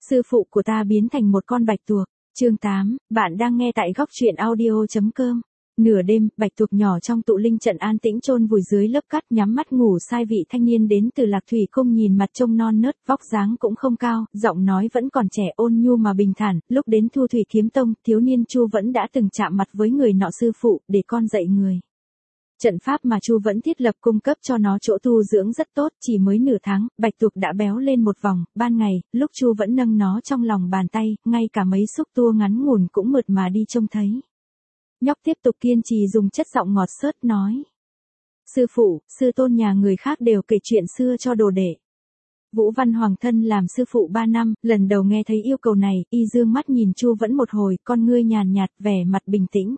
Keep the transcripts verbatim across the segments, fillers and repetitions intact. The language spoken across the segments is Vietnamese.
Sư phụ của ta biến thành một con bạch tuộc. Chương tám, bạn đang nghe tại góc truyện audio chấm com. Nửa đêm, bạch tuộc nhỏ trong tụ linh trận an tĩnh chôn vùi dưới lớp cát nhắm mắt ngủ sai. Vị thanh niên đến từ Lạc Thủy Cung nhìn mặt trông non nớt, vóc dáng cũng không cao, giọng nói vẫn còn trẻ ôn nhu mà bình thản. Lúc đến Thu Thủy Kiếm Tông, thiếu niên Chu vẫn đã từng chạm mặt với người nọ. Sư phụ, để con dạy người. Trận pháp mà Chu vẫn thiết lập cung cấp cho nó chỗ tu dưỡng rất tốt, chỉ mới nửa tháng, bạch tuộc đã béo lên một vòng. Ban ngày, lúc Chu vẫn nâng nó trong lòng bàn tay, ngay cả mấy xúc tua ngắn ngủn cũng mượt mà đi trông thấy. Nhóc tiếp tục kiên trì dùng chất giọng ngọt xớt nói. Sư phụ, sư tôn nhà người khác đều kể chuyện xưa cho đồ đệ. Vũ Văn Hoàng thân làm sư phụ ba năm, lần đầu nghe thấy yêu cầu này, y dương mắt nhìn Chu vẫn một hồi, con ngươi nhàn nhạt, vẻ mặt bình tĩnh.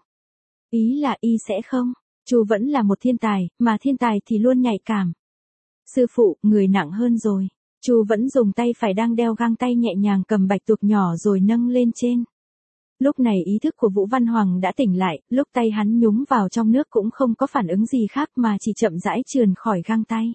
Ý là y sẽ không. Chu vẫn là một thiên tài, mà thiên tài thì luôn nhạy cảm. Sư phụ, người nặng hơn rồi. Chu vẫn dùng tay phải đang đeo găng tay nhẹ nhàng cầm bạch tuộc nhỏ rồi nâng lên trên. Lúc này ý thức của Vũ Văn Hoàng đã tỉnh lại, lúc tay hắn nhúng vào trong nước cũng không có phản ứng gì khác mà chỉ chậm rãi trườn khỏi găng tay.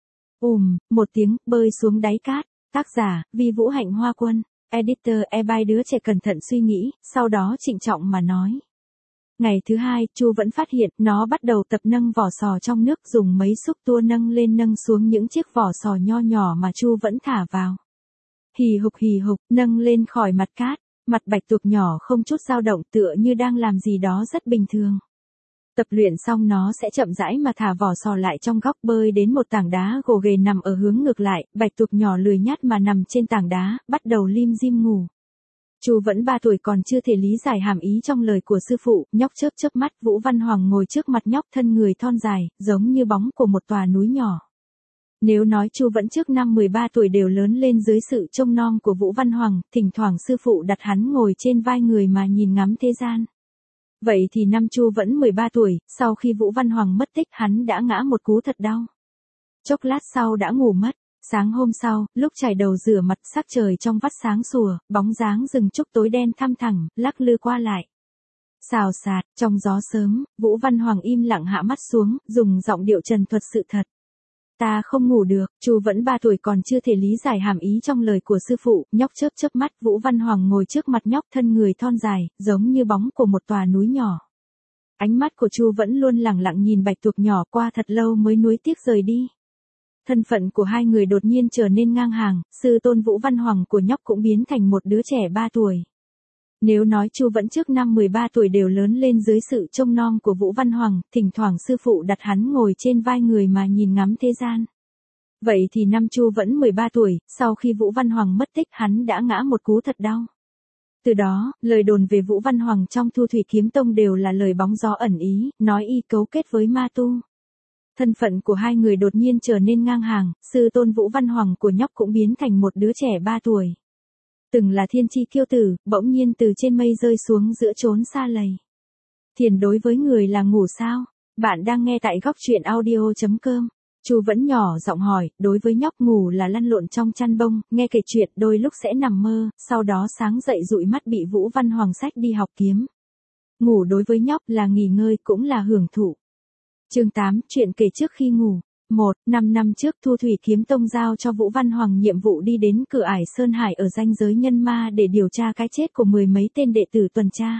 Ùm, một tiếng, bơi xuống đáy cát. Tác giả, Vi Vũ Hạnh Hoa Quân. Editor, e-by đứa trẻ cẩn thận suy nghĩ, sau đó trịnh trọng mà nói. Ngày thứ hai, Chu vẫn phát hiện, nó bắt đầu tập nâng vỏ sò trong nước, dùng mấy xúc tua nâng lên nâng xuống những chiếc vỏ sò nho nhỏ mà Chu vẫn thả vào. Hì hục hì hục, nâng lên khỏi mặt cát, mặt bạch tuộc nhỏ không chút dao động tựa như đang làm gì đó rất bình thường. Tập luyện xong nó sẽ chậm rãi mà thả vỏ sò lại trong góc, bơi đến một tảng đá gồ ghề nằm ở hướng ngược lại, bạch tuộc nhỏ lười nhát mà nằm trên tảng đá, bắt đầu lim dim ngủ. Chu vẫn ba tuổi còn chưa thể lý giải hàm ý trong lời của sư phụ, nhóc chớp chớp mắt. Vũ Văn Hoàng ngồi trước mặt nhóc, thân người thon dài, giống như bóng của một tòa núi nhỏ. Nếu nói Chu vẫn trước năm mười ba tuổi đều lớn lên dưới sự trông nom của Vũ Văn Hoàng, thỉnh thoảng sư phụ đặt hắn ngồi trên vai người mà nhìn ngắm thế gian. Vậy thì năm Chu vẫn mười ba tuổi, sau khi Vũ Văn Hoàng mất tích hắn đã ngã một cú thật đau. Chốc lát sau đã ngủ mất. Sáng hôm sau, lúc chải đầu rửa mặt, sắc trời trong vắt sáng sủa, bóng dáng rừng trúc tối đen thăm thẳng, lắc lư qua lại. Xào xạc, trong gió sớm, Vũ Văn Hoàng im lặng hạ mắt xuống, dùng giọng điệu trần thuật sự thật. Ta không ngủ được. Chu vẫn ba tuổi còn chưa thể lý giải hàm ý trong lời của sư phụ, nhóc chớp chớp mắt. Vũ Văn Hoàng ngồi trước mặt nhóc, thân người thon dài, giống như bóng của một tòa núi nhỏ. Ánh mắt của Chu vẫn luôn lẳng lặng nhìn bạch tuộc nhỏ, qua thật lâu mới nuối tiếc rời đi. Thân phận của hai người đột nhiên trở nên ngang hàng, sư tôn Vũ Văn Hoàng của nhóc cũng biến thành một đứa trẻ ba tuổi. Nếu nói Chu vẫn trước năm mười ba tuổi đều lớn lên dưới sự trông nom của Vũ Văn Hoàng, thỉnh thoảng sư phụ đặt hắn ngồi trên vai người mà nhìn ngắm thế gian. Vậy thì năm Chu vẫn mười ba tuổi, sau khi Vũ Văn Hoàng mất tích hắn đã ngã một cú thật đau. Từ đó, lời đồn về Vũ Văn Hoàng trong Thu Thủy Kiếm Tông đều là lời bóng gió ẩn ý, nói y cấu kết với ma tu. Thân phận của hai người đột nhiên trở nên ngang hàng, sư tôn Vũ Văn Hoàng của nhóc cũng biến thành một đứa trẻ ba tuổi. Từng là thiên chi kiêu tử, bỗng nhiên từ trên mây rơi xuống giữa chốn xa lầy. Thiền đối với người là ngủ sao? Bạn đang nghe tại góc truyện audio chấm com. Chu vẫn nhỏ giọng hỏi, đối với nhóc ngủ là lăn lộn trong chăn bông, nghe kể chuyện đôi lúc sẽ nằm mơ, sau đó sáng dậy dụi mắt bị Vũ Văn Hoàng xách đi học kiếm. Ngủ đối với nhóc là nghỉ ngơi cũng là hưởng thụ. Chương tám, chuyện kể trước khi ngủ. một. Năm năm trước Thu Thủy Kiếm Tông giao cho Vũ Văn Hoàng nhiệm vụ đi đến cửa ải Sơn Hải ở ranh giới nhân ma để điều tra cái chết của mười mấy tên đệ tử tuần tra.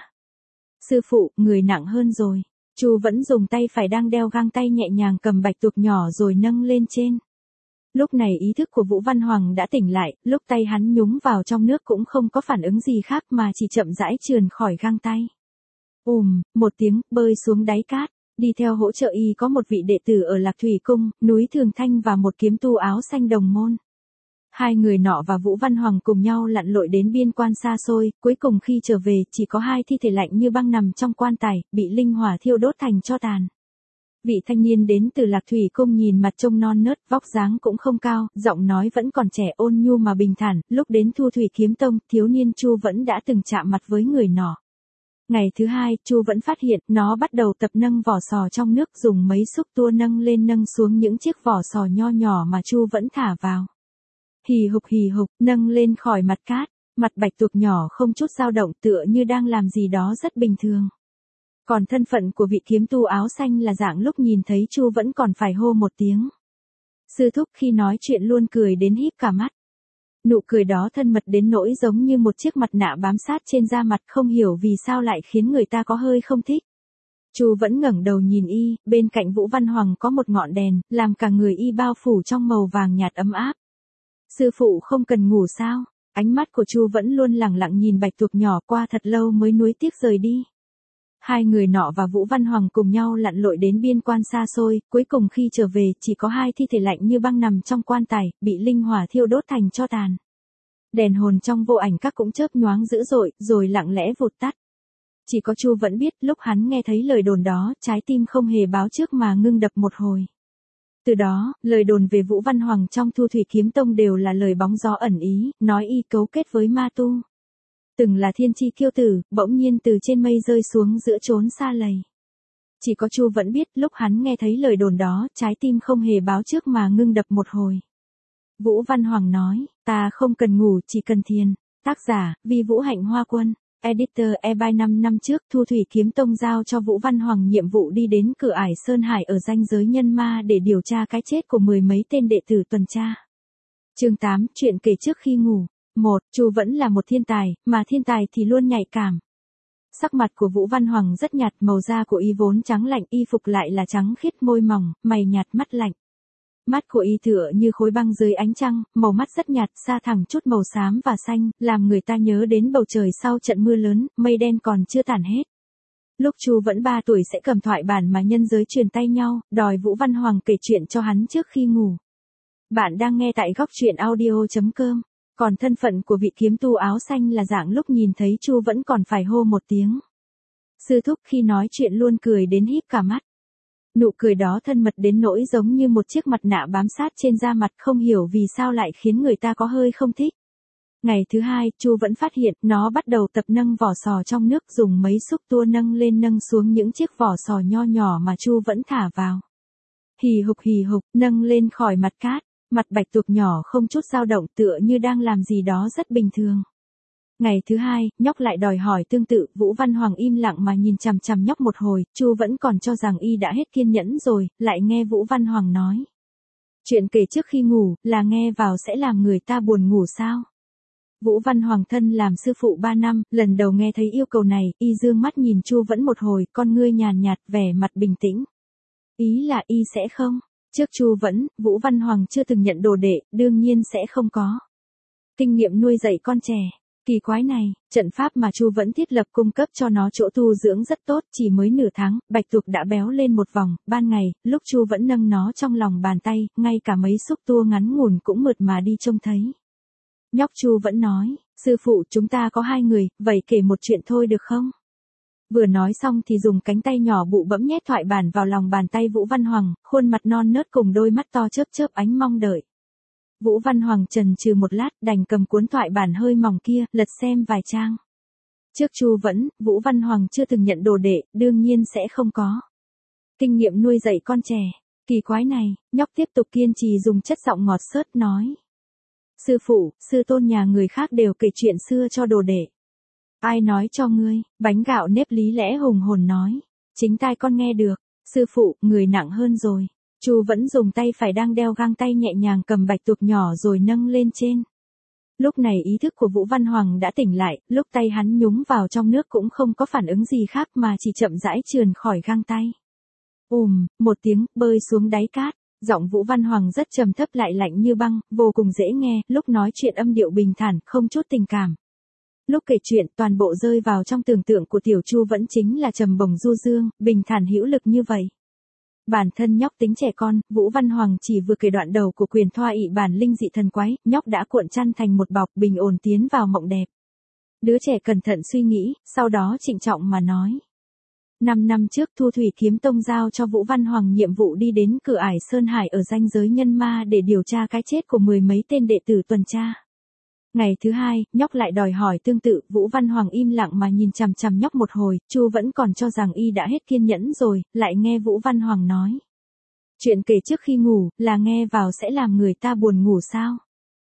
Sư phụ, người nặng hơn rồi. Chu vẫn dùng tay phải đang đeo găng tay nhẹ nhàng cầm bạch tuộc nhỏ rồi nâng lên trên. Lúc này ý thức của Vũ Văn Hoàng đã tỉnh lại, lúc tay hắn nhúng vào trong nước cũng không có phản ứng gì khác mà chỉ chậm rãi trườn khỏi găng tay. Ùm, một tiếng, bơi xuống đáy cát. Đi theo hỗ trợ y có một vị đệ tử ở Lạc Thủy Cung, núi Thường Thanh và một kiếm tu áo xanh đồng môn. Hai người nọ và Vũ Văn Hoàng cùng nhau lặn lội đến biên quan xa xôi, cuối cùng khi trở về chỉ có hai thi thể lạnh như băng nằm trong quan tài, bị linh hỏa thiêu đốt thành tro tàn. Vị thanh niên đến từ Lạc Thủy Cung nhìn mặt trông non nớt, vóc dáng cũng không cao, giọng nói vẫn còn trẻ ôn nhu mà bình thản. Lúc đến Thu Thủy Kiếm Tông, thiếu niên Chu vẫn đã từng chạm mặt với người nọ. Ngày thứ hai, Chu vẫn phát hiện, nó bắt đầu tập nâng vỏ sò trong nước, dùng mấy xúc tua nâng lên nâng xuống những chiếc vỏ sò nho nhỏ mà Chu vẫn thả vào. Hì hục hì hục, nâng lên khỏi mặt cát, mặt bạch tuộc nhỏ không chút dao động tựa như đang làm gì đó rất bình thường. Còn thân phận của vị kiếm tu áo xanh là dạng lúc nhìn thấy Chu vẫn còn phải hô một tiếng. Sư thúc khi nói chuyện luôn cười đến híp cả mắt. Nụ cười đó thân mật đến nỗi giống như một chiếc mặt nạ bám sát trên da mặt, không hiểu vì sao lại khiến người ta có hơi không thích. Chu vẫn ngẩng đầu nhìn y, bên cạnh Vũ Văn Hoàng có một ngọn đèn, làm cả người y bao phủ trong màu vàng nhạt ấm áp. Sư phụ không cần ngủ sao? Ánh mắt của Chu vẫn luôn lẳng lặng nhìn bạch tuộc nhỏ, qua thật lâu mới nuối tiếc rời đi. Hai người nọ và Vũ Văn Hoàng cùng nhau lặn lội đến biên quan xa xôi, cuối cùng khi trở về chỉ có hai thi thể lạnh như băng nằm trong quan tài, bị linh hỏa thiêu đốt thành tro tàn. Đèn hồn trong vô ảnh các cũng chớp nhoáng dữ dội, rồi lặng lẽ vụt tắt. Chỉ có Chu vẫn biết, lúc hắn nghe thấy lời đồn đó, trái tim không hề báo trước mà ngưng đập một hồi. Từ đó, lời đồn về Vũ Văn Hoàng trong Thu Thủy Kiếm Tông đều là lời bóng gió ẩn ý, nói y cấu kết với ma tu. Từng là thiên chi kiêu tử, bỗng nhiên từ trên mây rơi xuống giữa chốn xa lầy. Chỉ có Chu vẫn biết, lúc hắn nghe thấy lời đồn đó, trái tim không hề báo trước mà ngưng đập một hồi. Vũ Văn Hoàng nói, ta không cần ngủ, chỉ cần thiền. Tác giả, Vi Vũ Hạnh Hoa Quân. Editor e-by năm năm trước, Thu Thủy Kiếm Tông giao cho Vũ Văn Hoàng nhiệm vụ đi đến cửa ải Sơn Hải ở ranh giới nhân ma để điều tra cái chết của mười mấy tên đệ tử tuần tra. Chương tám, chuyện kể trước khi ngủ. một. Chu vẫn là một thiên tài, mà thiên tài thì luôn nhạy cảm. Sắc mặt của Vũ Văn Hoàng rất nhạt, màu da của y vốn trắng lạnh, y phục lại là trắng khiết, môi mỏng, mày nhạt, mắt lạnh. Mắt của y tựa như khối băng dưới ánh trăng, màu mắt rất nhạt, xa thẳng chút màu xám và xanh, làm người ta nhớ đến bầu trời sau trận mưa lớn, mây đen còn chưa tản hết. Lúc Chu vẫn ba tuổi sẽ cầm thoại bản mà nhân giới truyền tay nhau, đòi Vũ Văn Hoàng kể chuyện cho hắn trước khi ngủ. Bạn đang nghe tại góc truyện audio chấm com. Còn thân phận của vị kiếm tu áo xanh là dạng lúc nhìn thấy Chu vẫn còn phải hô một tiếng. Sư thúc, khi nói chuyện luôn cười đến híp cả mắt. Nụ cười đó thân mật đến nỗi giống như một chiếc mặt nạ bám sát trên da mặt, không hiểu vì sao lại khiến người ta có hơi không thích. Ngày thứ hai, Chu vẫn phát hiện, nó bắt đầu tập nâng vỏ sò trong nước, dùng mấy xúc tua nâng lên nâng xuống những chiếc vỏ sò nho nhỏ mà Chu vẫn thả vào. Hì hục hì hục, nâng lên khỏi mặt cát, mặt bạch tuộc nhỏ không chút dao động, tựa như đang làm gì đó rất bình thường. Ngày thứ hai, nhóc lại đòi hỏi tương tự, Vũ Văn Hoàng im lặng mà nhìn chằm chằm nhóc một hồi, Chu vẫn còn cho rằng y đã hết kiên nhẫn rồi, lại nghe Vũ Văn Hoàng nói. Chuyện kể trước khi ngủ, là nghe vào sẽ làm người ta buồn ngủ sao? Vũ Văn Hoàng thân làm sư phụ ba năm, lần đầu nghe thấy yêu cầu này, y dương mắt nhìn Chu vẫn một hồi, con ngươi nhàn nhạt, vẻ mặt bình tĩnh. Ý là y sẽ không. Trước Chu vẫn, Vũ Văn Hoàng chưa từng nhận đồ đệ, đương nhiên sẽ không có kinh nghiệm nuôi dạy con trẻ. Kỳ quái này, trận pháp mà Chu vẫn thiết lập cung cấp cho nó chỗ tu dưỡng rất tốt, chỉ mới nửa tháng, bạch tuộc đã béo lên một vòng, ban ngày, lúc Chu vẫn nâng nó trong lòng bàn tay, ngay cả mấy xúc tua ngắn ngủn cũng mượt mà đi trông thấy. Nhóc Chu vẫn nói, sư phụ, chúng ta có hai người, vậy kể một chuyện thôi được không? Vừa nói xong thì dùng cánh tay nhỏ bụ bẫm nhét thoại bản vào lòng bàn tay Vũ Văn Hoàng, khuôn mặt non nớt cùng đôi mắt to chớp chớp ánh mong đợi. Vũ Văn Hoàng chần chừ một lát, đành cầm cuốn thoại bản hơi mỏng kia, lật xem vài trang. Trước Chu vẫn, Vũ Văn Hoàng chưa từng nhận đồ đệ, đương nhiên sẽ không có kinh nghiệm nuôi dạy con trẻ. Kỳ quái này, nhóc tiếp tục kiên trì dùng chất giọng ngọt xớt nói. Sư phụ, sư tôn nhà người khác đều kể chuyện xưa cho đồ đệ. Ai nói cho ngươi? Bánh gạo nếp lý lẽ hùng hồn nói. Chính tai con nghe được. Sư phụ, người nặng hơn rồi. Chu vẫn dùng tay phải đang đeo găng tay nhẹ nhàng cầm bạch tuộc nhỏ rồi nâng lên trên. Lúc này ý thức của Vũ Văn Hoàng đã tỉnh lại, lúc tay hắn nhúng vào trong nước cũng không có phản ứng gì khác mà chỉ chậm rãi trườn khỏi găng tay. Ùm, một tiếng, bơi xuống đáy cát. Giọng Vũ Văn Hoàng rất trầm thấp lại lạnh như băng, vô cùng dễ nghe, lúc nói chuyện âm điệu bình thản, không chút tình cảm. Lúc kể chuyện, toàn bộ rơi vào trong tưởng tượng của tiểu Chu vẫn chính là trầm bổng du dương, bình thản hữu lực như vậy. Bản thân nhóc tính trẻ con, Vũ Văn Hoàng chỉ vừa kể đoạn đầu của quyền thoa ị bản linh dị thần quái, nhóc đã cuộn chăn thành một bọc, bình ổn tiến vào mộng đẹp. Đứa trẻ cẩn thận suy nghĩ, sau đó trịnh trọng mà nói. Năm năm trước Thu Thủy Kiếm Tông giao cho Vũ Văn Hoàng nhiệm vụ đi đến cửa ải Sơn Hải ở ranh giới nhân ma để điều tra cái chết của mười mấy tên đệ tử tuần tra. Ngày thứ hai, nhóc lại đòi hỏi tương tự, Vũ Văn Hoàng im lặng mà nhìn chằm chằm nhóc một hồi, Chu vẫn còn cho rằng y đã hết kiên nhẫn rồi, lại nghe Vũ Văn Hoàng nói. Chuyện kể trước khi ngủ, là nghe vào sẽ làm người ta buồn ngủ sao?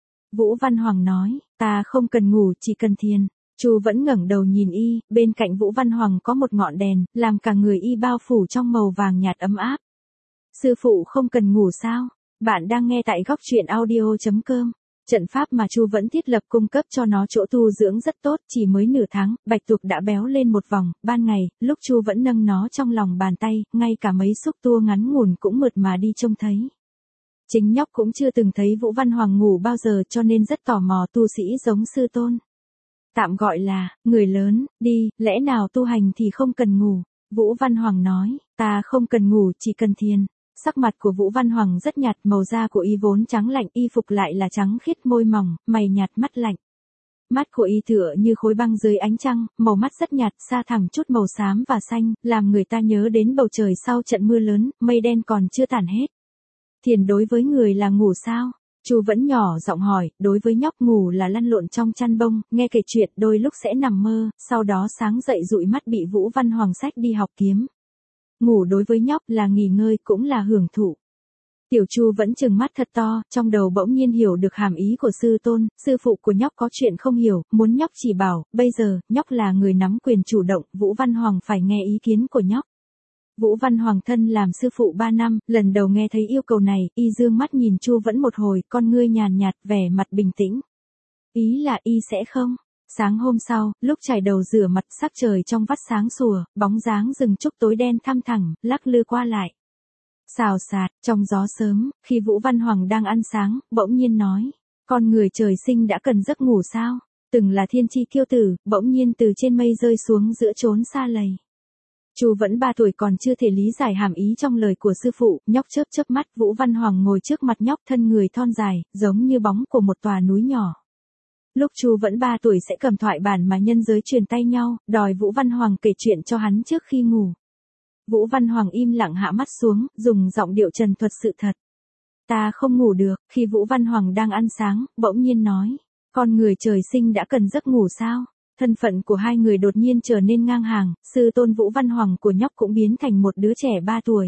Vũ Văn Hoàng nói, ta không cần ngủ, chỉ cần thiền. Chu vẫn ngẩng đầu nhìn y, bên cạnh Vũ Văn Hoàng có một ngọn đèn, làm cả người y bao phủ trong màu vàng nhạt ấm áp. Sư phụ không cần ngủ sao? Bạn đang nghe tại góc truyện audio chấm com. Trận pháp mà Chu vẫn thiết lập cung cấp cho nó chỗ tu dưỡng rất tốt, chỉ mới nửa tháng, bạch tuộc đã béo lên một vòng, ban ngày, lúc Chu vẫn nâng nó trong lòng bàn tay, ngay cả mấy xúc tua ngắn ngủn cũng mượt mà đi trông thấy. Chính nhóc cũng chưa từng thấy Vũ Văn Hoàng ngủ bao giờ cho nên rất tò mò tu sĩ giống sư tôn. Tạm gọi là, người lớn, đi, lẽ nào tu hành thì không cần ngủ. Vũ Văn Hoàng nói, ta không cần ngủ chỉ cần thiền. Sắc mặt của Vũ Văn Hoàng rất nhạt, màu da của y vốn trắng lạnh, y phục lại là trắng khiết, môi mỏng, mày nhạt, mắt lạnh. Mắt của y tựa như khối băng dưới ánh trăng, màu mắt rất nhạt, xa thẳm chút màu xám và xanh, làm người ta nhớ đến bầu trời sau trận mưa lớn, mây đen còn chưa tản hết. Thiền đối với người là ngủ sao? Chu vẫn nhỏ giọng hỏi, đối với nhóc ngủ là lăn lộn trong chăn bông, nghe kể chuyện đôi lúc sẽ nằm mơ, sau đó sáng dậy dụi mắt bị Vũ Văn Hoàng xách đi học kiếm. Ngủ đối với nhóc là nghỉ ngơi cũng là hưởng thụ. Tiểu Chu vẫn trừng mắt thật to, trong đầu bỗng nhiên hiểu được hàm ý của sư tôn, sư phụ của nhóc có chuyện không hiểu, muốn nhóc chỉ bảo, bây giờ, nhóc là người nắm quyền chủ động, Vũ Văn Hoàng phải nghe ý kiến của nhóc. Vũ Văn Hoàng thân làm sư phụ ba năm, lần đầu nghe thấy yêu cầu này, y dương mắt nhìn Chu vẫn một hồi, con ngươi nhàn nhạt, vẻ mặt bình tĩnh. Ý là y sẽ không. Sáng hôm sau, lúc chải đầu rửa mặt, sắc trời trong vắt sáng sủa, bóng dáng rừng trúc tối đen thăm thẳng, lắc lư qua lại. Xào xạc, trong gió sớm, khi Vũ Văn Hoàng đang ăn sáng, bỗng nhiên nói, con người trời sinh đã cần giấc ngủ sao? Từng là thiên chi kiêu tử, bỗng nhiên từ trên mây rơi xuống giữa chốn xa lầy. Chu vẫn ba tuổi còn chưa thể lý giải hàm ý trong lời của sư phụ, nhóc chớp chớp mắt, Vũ Văn Hoàng ngồi trước mặt nhóc, thân người thon dài, giống như bóng của một tòa núi nhỏ. Lúc Chu vẫn ba tuổi sẽ cầm thoại bản mà nhân giới truyền tay nhau, đòi Vũ Văn Hoàng kể chuyện cho hắn trước khi ngủ. Vũ Văn Hoàng im lặng hạ mắt xuống, dùng giọng điệu trần thuật sự thật. Ta không ngủ được, khi Vũ Văn Hoàng đang ăn sáng, bỗng nhiên nói, con người trời sinh đã cần giấc ngủ sao? Thân phận của hai người đột nhiên trở nên ngang hàng, sư tôn Vũ Văn Hoàng của nhóc cũng biến thành một đứa trẻ ba tuổi.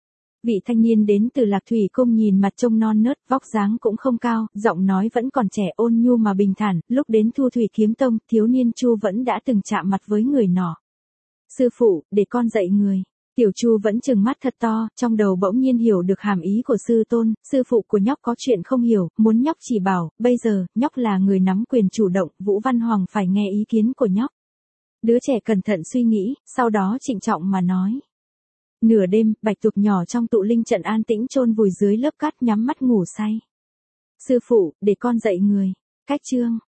Vị thanh niên đến từ Lạc Thủy Cung nhìn mặt trông non nớt, vóc dáng cũng không cao, giọng nói vẫn còn trẻ, ôn nhu mà bình thản, lúc đến Thu Thủy Kiếm Tông, thiếu niên Chu vẫn đã từng chạm mặt với người nọ. Sư phụ, để con dạy người. Tiểu Chu vẫn trừng mắt thật to, trong đầu bỗng nhiên hiểu được hàm ý của sư tôn, sư phụ của nhóc có chuyện không hiểu, muốn nhóc chỉ bảo, bây giờ, nhóc là người nắm quyền chủ động, Vũ Văn Hoàng phải nghe ý kiến của nhóc. Đứa trẻ cẩn thận suy nghĩ, sau đó trịnh trọng mà nói. Nửa đêm, bạch tuộc nhỏ trong tụ linh trận an tĩnh chôn vùi dưới lớp cát nhắm mắt ngủ say. Sư phụ, để con dạy người. Cách chương.